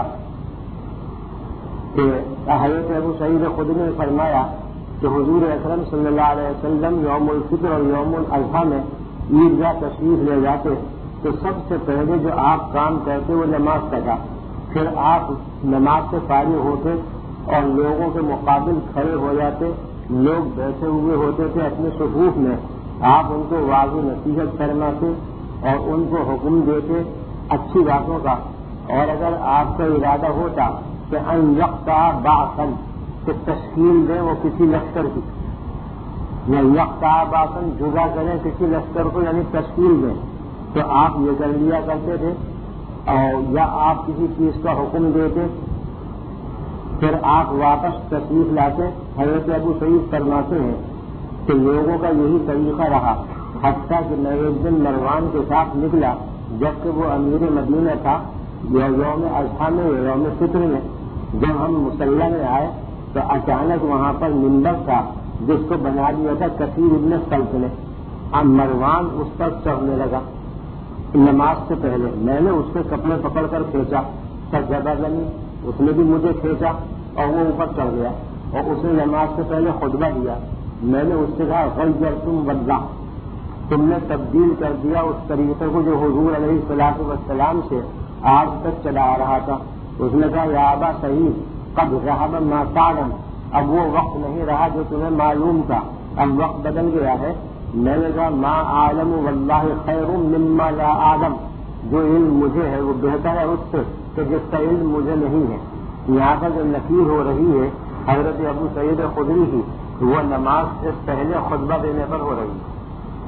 کہ حضرت ابو سعید خدری نے فرمایا کہ حضور اکرم صلی اللہ علیہ وسلم یوم الفطر اور یوم الاضحیٰ میں عیدگاہ تشریف لے جاتے تو سب سے پہلے جو آپ کام کرتے وہ نماز کا تھا. پھر آپ نماز سے فارغ ہوتے اور لوگوں کے مقابل کھڑے ہو جاتے، لوگ بیٹھے ہوئے ہوتے تھے اپنے صفوف میں، آپ ان کو واضح نصیحت فرماتے اور ان کو حکم دیتے اچھی باتوں کا. اور اگر آپ کا ارادہ ہوتا کہ ان یقطع بعثن، کہ تشکیل دیں وہ کسی لشکر کی، یا یقطع بعثن جدا کریں کسی لشکر کو یعنی تشکیل دیں، تو آپ یہ کر لیا کرتے تھے. اور یا آپ کسی چیز کا حکم دیتے پھر آپ واپس تشریف لاتے. حضرت ابو سعید فرماتے ہیں کہ لوگوں کا یہی طریقہ رہا، حتیٰ کہ میں ایک دن مروان کے ساتھ نکلا جبکہ وہ امیر مدینہ تھا، یوم اضحیٰ میں یوم فطر میں. جب ہم مصلی میں آئے تو اچانک وہاں پر منبر تھا جس کو بنا دیا تھا کثیر ابن سلط نے. اب مروان اس پر چڑھنے لگا نماز سے پہلے، میں نے اس کے کپڑے پکڑ کر کھینچا، سجدہ زمین، اس نے بھی مجھے کھینچا اور وہ اوپر چڑھ گیا اور اس نے نماز سے پہلے خطبہ دیا. میں نے اس سے کہا غیرتم واللہ، تم نے تبدیل کر دیا اس طریقے کو جو حضور علیہ الصلوۃ والسلام سے آج تک چلا آ رہا تھا. اس نے کہا یا ابا سعید قد ذهب ما تعلم، اب وہ وقت نہیں رہا جو تمہیں معلوم تھا، اب وقت بدل گیا ہے. میں نے کہا ما اعلم واللہ خیر مما لا اعلم، جو علم مجھے ہے وہ بہتر ہے اس سے کہ جس کا علم مجھے نہیں ہے. یہاں پر جو نفیر ہو رہی ہے حضرت ابو سعید خدری کی، وہ نماز سے پہلے خطبہ دینے پر ہو رہی ہے.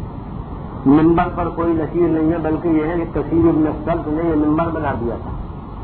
منبر پر کوئی نصیر نہیں ہے، بلکہ یہ ہے کہ کثیر ابن سلط نے یہ منبر بنا دیا تھا.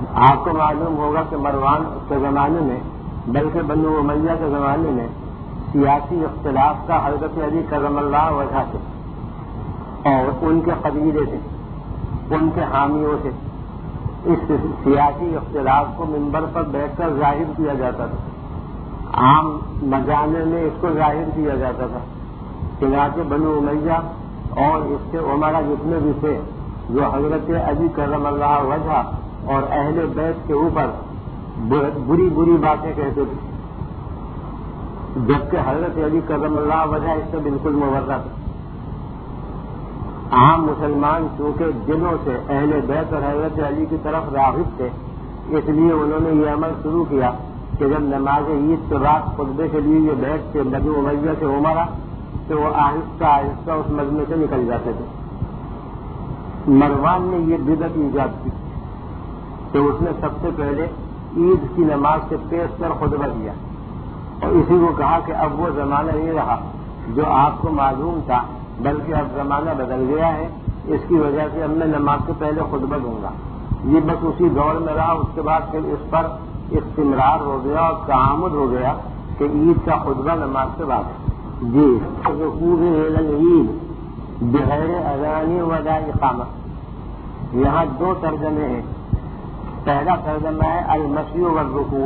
آپ کو معلوم ہوگا کہ مروان کے زمانے میں بلکہ بنو امیہ کے زمانے میں سیاسی اختلاف کا حضرت علی کرم اللہ وجہ سے اور ان کے قبیلے سے ان کے حامیوں سے اس سیاسی اختلاف کو منبر پر بیٹھ کر ظاہر کیا جاتا تھا، عام مجامع میں اس کو ظاہر کیا جاتا تھا۔ چنانچہ بنو امیہ اور اس کے عمرہ جتنے بھی تھے جو حضرت علی کرم اللہ وجہ اور اہل بیت کے اوپر بری بری باتیں کہتے تھے، جبکہ حضرت علی کرم اللہ وجہ اس سے بالکل مبرہ تھا۔ عام مسلمان چونکہ دلوں سے اہل بیت اور حضرت علی کی طرف راغب تھے، اس لیے انہوں نے یہ عمل شروع کیا کہ جب نماز عید کے بعد خطبے کے لیے یہ بیٹھتے بنو امیہ سے عمرہ تو وہ آہستہ آہستہ اس مجمع سے نکل جاتے تھے۔ مروان نے یہ بدعت ایجاد کی کہ اس نے سب سے پہلے عید کی نماز سے پیش کر خطبہ دیا اور اسی کو کہا کہ اب وہ زمانہ نہیں رہا جو آپ کو معلوم تھا، بلکہ اب زمانہ بدل گیا ہے، اس کی وجہ سے اب میں نماز سے پہلے خطبہ دوں گا۔ یہ بس اسی دور میں رہا، اس کے بعد پھر اس پر استمرار ہو گیا اور تعامل ہو گیا کہ عید کا خطبہ نماز سے بعد ہے۔ جی رکوع العید بغیر اذان ولا اقامہ، یہاں دو ترجمے ہیں۔ پہلا ترجمہ ہے المشی والرکوع،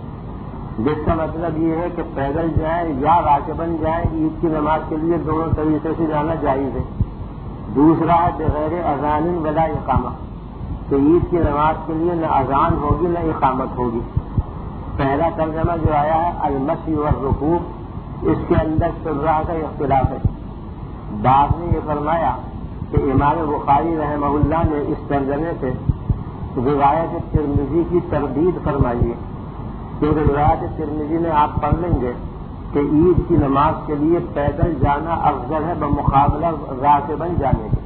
جس کا مطلب یہ ہے کہ پیدل جائیں یا راکباً جائیں، عید کی نماز کے لیے دونوں طریقے سے جانا جائز ہے۔ دوسرا ہے بغیر اذان ولا اقامہ، کہ عید کی نماز کے لیے نہ اذان ہوگی نہ اقامت ہوگی۔ پہلا ترجمہ جو آیا ہے المشی والرکوع، اس کے اندر شرح کا اختلاف ہے۔ بعد میں یہ فرمایا کہ امام بخاری رحمہ اللہ نے اس ترجمے سے روایت ترمذی کی تردید فرمائی ہے، کیونکہ روایت ترمذی میں آپ پڑھ لیں گے کہ عید کی نماز کے لیے پیدل جانا افضل ہے بمقابلہ راکباً جانے کے،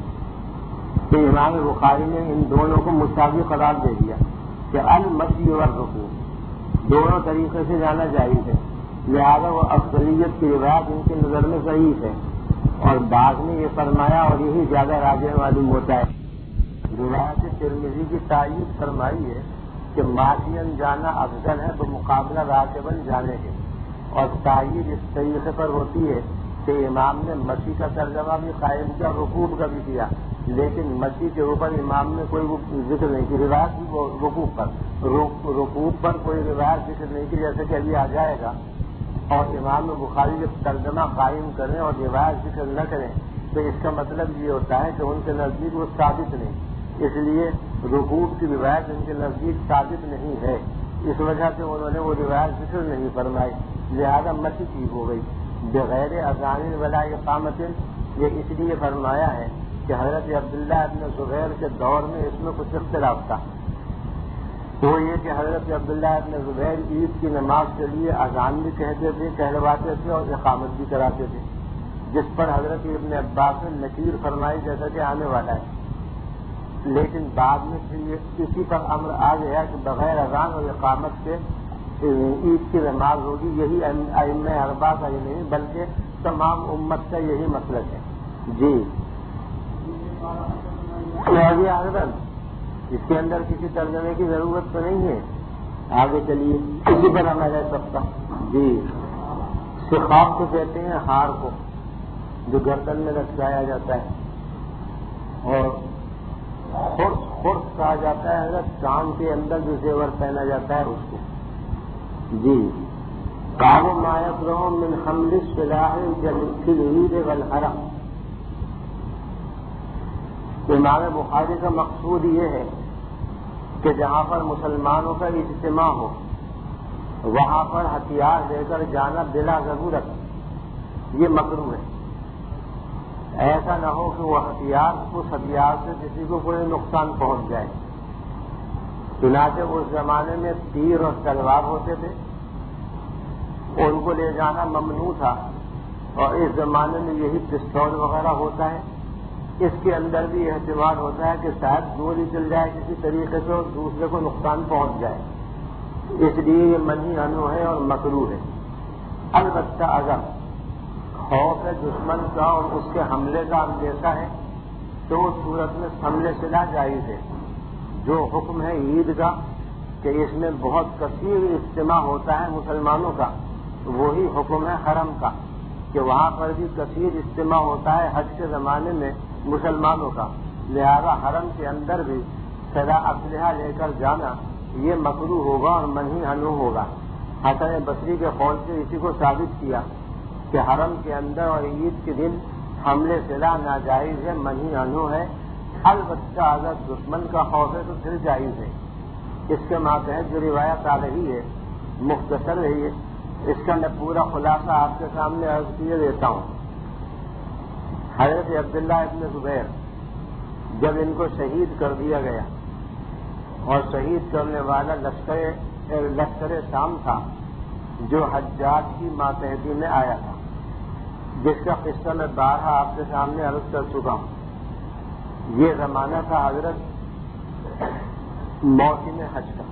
کہ امام بخاری نے ان دونوں کو مساوی قرار دے دیا کہ المشی والرکوع دونوں طریقے سے جانا جائز ہے، لہذا وہ افضلیت کی روایت ان کی نظر میں صحیح ہے۔ اور بعد میں یہ فرمایا اور یہی زیادہ راجح معلوم ہوتا ہے، روایت ترمذی کی تائید فرمائی ہے کہ ماشین جانا افضل ہے بمقابلہ راکباً جانے کے، اور تائید اس طریقے پر ہوتی ہے کہ امام نے مشی کا ترجمہ بھی قائم کیا، رکوع کا بھی کیا، لیکن مشی کے اوپر امام نے کوئی ذکر نہیں کی، روایت بھی رکوع پر رکوع پر کوئی روایت ذکر نہیں کی، جیسے کہ ابھی آ جائے گا۔ اور امام بخاری جب ترجمہ قائم کریں اور روایت ذکر نہ کریں تو اس کا مطلب یہ ہوتا ہے کہ ان کے نزدیک وہ ثابت نہیں، اس لیے رکوع کی روایت ان کے نزدیک ثابت نہیں ہے، اس وجہ سے انہوں نے وہ روایت ذکر نہیں فرمائی، لہذا مشی ٹھیک ہو گئی۔ بغیر اذان ولا اقامت یہ اس لیے فرمایا ہے کہ حضرت عبداللہ ابن زبیر کے دور میں اس میں کچھ اختلاف تھا، وہ یہ کہ حضرت عبداللہ ابن زبیر عید کی نماز کے لیے اذان بھی کہتے تھے کہلواتے تھے اور اقامت بھی کراتے تھے، جس پر حضرت ابن عباس نے نکیر فرمائی جیسا کہ آنے والا ہے، لیکن بعد میں پھر یہ اسی پر امر آ گیا کہ بغیر اذان اور اقامت کے عید کی نماز ہوگی۔ یہی ائمہ اربعہ کا ہی نہیں بلکہ تمام امت کا یہی مسلک ہے۔ جی حضرت اس کے اندر کسی ترجمے کی ضرورت تو نہیں ہے، آگے چلیے اسی پر ہمیں رہ سکتا۔ جی سخاف کو کہتے ہیں ہار کو جو گردن میں لٹکایا جاتا ہے، اور خرس خرس کہا جاتا ہے حضرت کان کے اندر جو زیور پہنا جاتا ہے اس کو۔ جی قال ما يكره من حمل السلاح في العيد والحرم، امام بخاری کا مقصود یہ ہے کہ جہاں پر مسلمانوں کا اجتماع ہو وہاں پر ہتھیار لے کر جانا بلا ضرورت یہ مکروہ ہے، ایسا نہ ہو کہ وہ ہتھیار اس ہتھیار سے کسی کو کوئی نقصان پہنچ جائے۔ چنانچہ اس زمانے میں تیر اور تلوار ہوتے تھے، ان کو لے جانا ممنوع تھا، اور اس زمانے میں یہی پستول وغیرہ ہوتا ہے، اس کے اندر بھی احتمال ہوتا ہے کہ شاید گولی چل جائے کسی طریقے سے اور دوسرے کو نقصان پہنچ جائے، اس لیے یہ منہی عنہ ہے اور مکروہ ہے۔ البتہ اگر خوف ہے دشمن کا اور اس کے حملے کا اندیشہ ہے تو اس صورت میں حملے سے لا جائز ہے۔ جو حکم ہے عید کا کہ اس میں بہت کثیر اجتماع ہوتا ہے مسلمانوں کا، وہی حکم ہے حرم کا کہ وہاں پر بھی کثیر اجتماع ہوتا ہے حج کے زمانے میں مسلمانوں کا، لہذا حرم کے اندر بھی سدا اسلحہ لے کر جانا یہ مکروہ ہوگا اور منہی عنہ ہوگا۔ حسن بصری کے قول سے اسی کو ثابت کیا کہ حرم کے اندر اور عید کے دن حملے سلاح ناجائز ہے، منہی عنہ ہے، البتہ اگر دشمن کا خوف ہے تو پھر جائز ہے۔ اس کے ماتحت جو روایت آ رہی ہے مختصر ہے، یہ اس کا میں پورا خلاصہ آپ کے سامنے عرض کیے دیتا ہوں۔ حضرت عبداللہ ابن زبیر جب ان کو شہید کر دیا گیا اور شہید کرنے والا لشکر لشکر شام تھا جو حجاج کی ماتحتی میں آیا تھا، جس کا قصہ میں بارہا آپ کے سامنے عرض کر چکا ہوں۔ یہ زمانہ تھا حضرت موسم حج کا،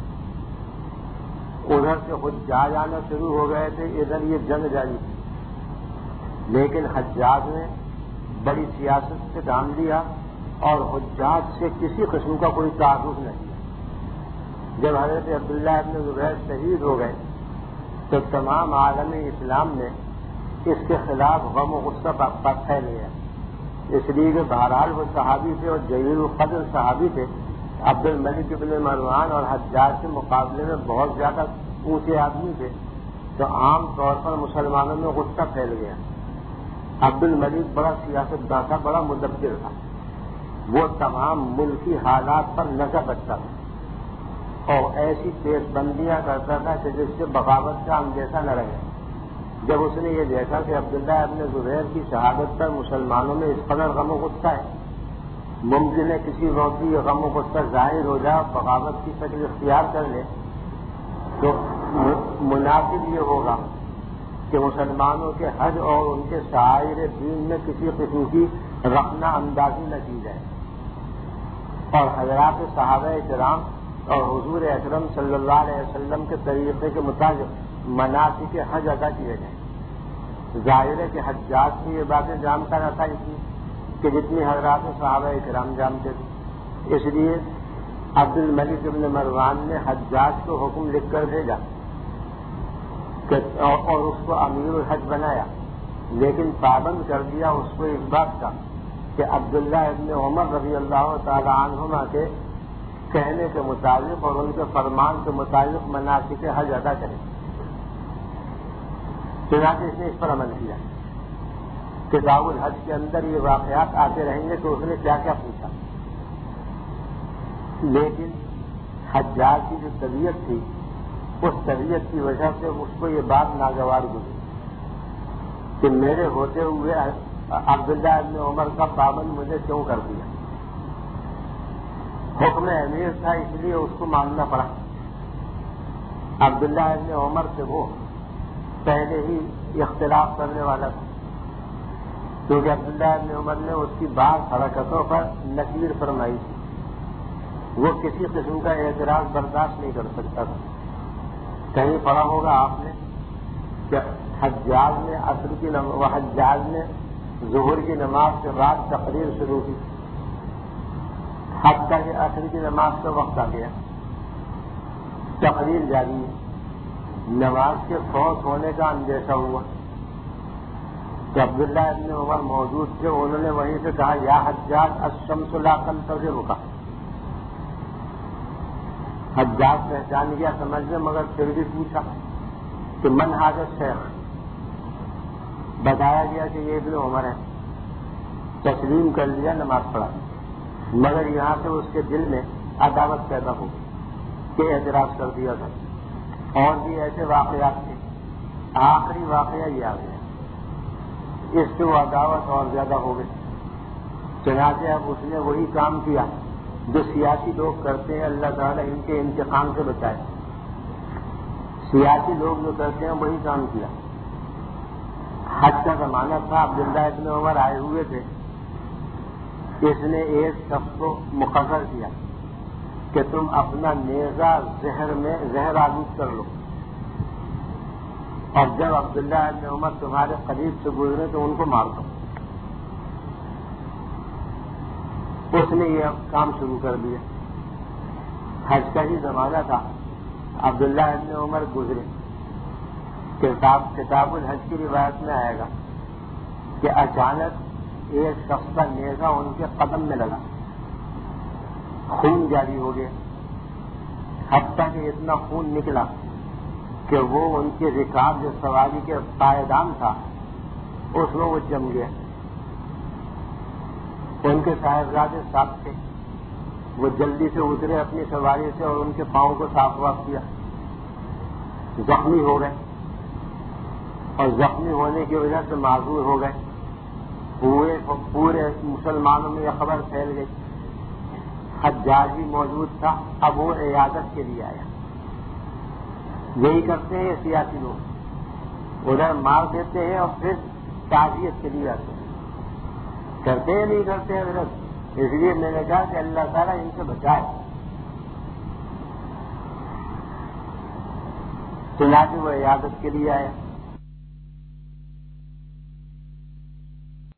ادھر سے حجاج آنا شروع ہو گئے تھے، ادھر یہ جنگ جاری تھی، لیکن حجاج نے بڑی سیاست سے کام لیا اور حجاج سے کسی قسم کا کوئی تعارف نہیں کیا۔ جب حضرت عبداللہ ابن زبیر شہید ہو گئے تو تمام عالم اسلام نے اس کے خلاف غم و غصہ پھیل گیا، اس لیے کہ بہرحال وہ صحابی تھے اور جلیل القدر صحابی تھے، عبد الملک بن مروان اور حجاج کے مقابلے میں بہت زیادہ اونچے آدمی تھے، تو عام طور پر مسلمانوں میں غصہ پھیل گیا۔ عبد الملک بڑا سیاستداں تھا، بڑا مدبر تھا، وہ تمام ملکی حالات پر نظر رکھتا تھا اور ایسی پیش بندیاں کرتا تھا کہ جس سے بغاوت کا اندیشہ نہ رہے۔ جب اس نے یہ دیکھا کہ عبداللہ ابن زبیر کی شہادت پر مسلمانوں میں اس قدر غم و غصہ ہے، ممکن ہے کسی وقت یہ غم و غصہ ظاہر ہو جائے اور بغاوت کی شکل اختیار کر لے، تو مناسب یہ ہوگا کہ مسلمانوں کے حج اور ان کے شعائر دین میں کسی قسم کی رخنہ اندازی نہ کی جائے، اور حضرات صحابہ کرام اور حضور اکرم صلی اللہ علیہ وسلم کے طریقے کے مطابق مناسک حج ادا کیے جائیں۔ ظاہر ہے کہ حجاج کی یہ باتیں جانتا نہ تھا اتنی کہ جتنی حضرات صحابہ کرام جانتے تھے، اس لیے عبد الملک بن مروان نے حجاج کو حکم لکھ کر بھیجا اور اس کو امیر الحج بنایا، لیکن پابند کر دیا اس کو اس بات کا کہ عبداللہ ابن عمر رضی اللہ تعالی عنہما کے کہنے کے مطابق اور ان کے فرمان کے مطابق مناسک حج ادا کرے۔ چنانچہ اس نے اس پر عمل کیا۔ کتاب الحج کے اندر یہ واقعات آتے رہیں گے کہ اس نے کیا کیا پوچھا، لیکن حجاج کی جو طبیعت تھی اس طبیعت کی وجہ سے اس کو یہ بات ناگوار گزری کہ میرے ہوتے ہوئے عبداللہ ابن عمر کا پابند مجھے کیوں کر دیا۔ حکم امیر تھا اس لیے اس کو ماننا پڑا۔ عبداللہ ابن عمر سے وہ پہلے ہی اختلاف کرنے والا تھا، کیونکہ عبداللہ ابن عمر نے اس کی بعض حرکتوں پر نکیر فرمائی تھی، وہ کسی قسم کا اعتراض برداشت نہیں کر سکتا تھا۔ کہیں پڑھا ہوگا آپ نے کہ حجاج نے عصر کی نماز حجاج نے ظہر کی نماز کے بعد تقریر شروع کی، حتیٰ کہ عصر کی نماز کا وقت آ گیا، تقریر جاری ہے، نماز کے فوت ہونے کا اندیشہ ہوا تو عبداللہ ابن عمر موجود تھے، انہوں نے وہیں سے کہا یا حجاج الشمس لا تنتظرک۔ حجاج پہچان گیا سمجھ میں، مگر پھر بھی پوچھا کہ من ھذا الشیخ، بتایا گیا کہ یہ ابن عمر ہے، تسلیم کر لیا، نماز پڑھا، مگر یہاں سے اس کے دل میں عداوت پیدا ہو کہ اعتراض کر دیا تھا۔ اور بھی ایسے واقعات تھے، آخری واقعہ یہ آ گیا، اس سے وہ عداوت اور زیادہ ہو گئی۔ چنانچہ اب اس نے وہی کام کیا جو سیاسی لوگ کرتے ہیں، اللہ تعالیٰ ان کے انتقام سے بچائے۔ سیاسی لوگ جو کرتے ہیں وہی کام کیا۔ حج کا زمانہ تھا، عبداللہ ابن عمر آئے ہوئے تھے، اس نے ایک شخص کو مقرر کیا کہ تم اپنا نیزہ زہر میں زہر آلود کر لو، اور جب عبداللہ ابن عمر تمہارے قریب سے گزرے تو ان کو مار دو۔ اس نے یہ کام شروع کر دیا۔ حج کا ہی زمانہ تھا، عبداللہ ابن عمر گزرے. کتاب کتاب الحج کی روایت میں آئے گا کہ اچانک ایک شخص کا نیزہ ان کے قدم میں لگا, خون جاری ہو گیا, حتیٰ کہ اتنا خون نکلا کہ وہ ان کے رکاب جو سواری کے پائیدان تھا اس میں وہ جم گیا. ان کے صاحبزادے ساتھ تھے, وہ جلدی سے اترے اپنی سواری سے اور ان کے پاؤں کو صاف واف کیا. زخمی ہو گئے اور زخمی ہونے کی وجہ سے معذور ہو گئے. پورے پورے مسلمانوں میں یہ خبر پھیل گئی. حجاج بھی موجود تھا, اب وہ عیادت کے لیے آیا. یہی کرتے ہیں یہ سیاسی لوگ, ادھر مار دیتے ہیں اور پھر تعزیت کے لیے آتے ہیں. کرتے ہیں نہیں کرتے ہیں حضرت. اس لیے میں نے کہا کہ اللہ تعالیٰ ان سے بچائے. چنانچہ وہ عیادت کے لیے آیا.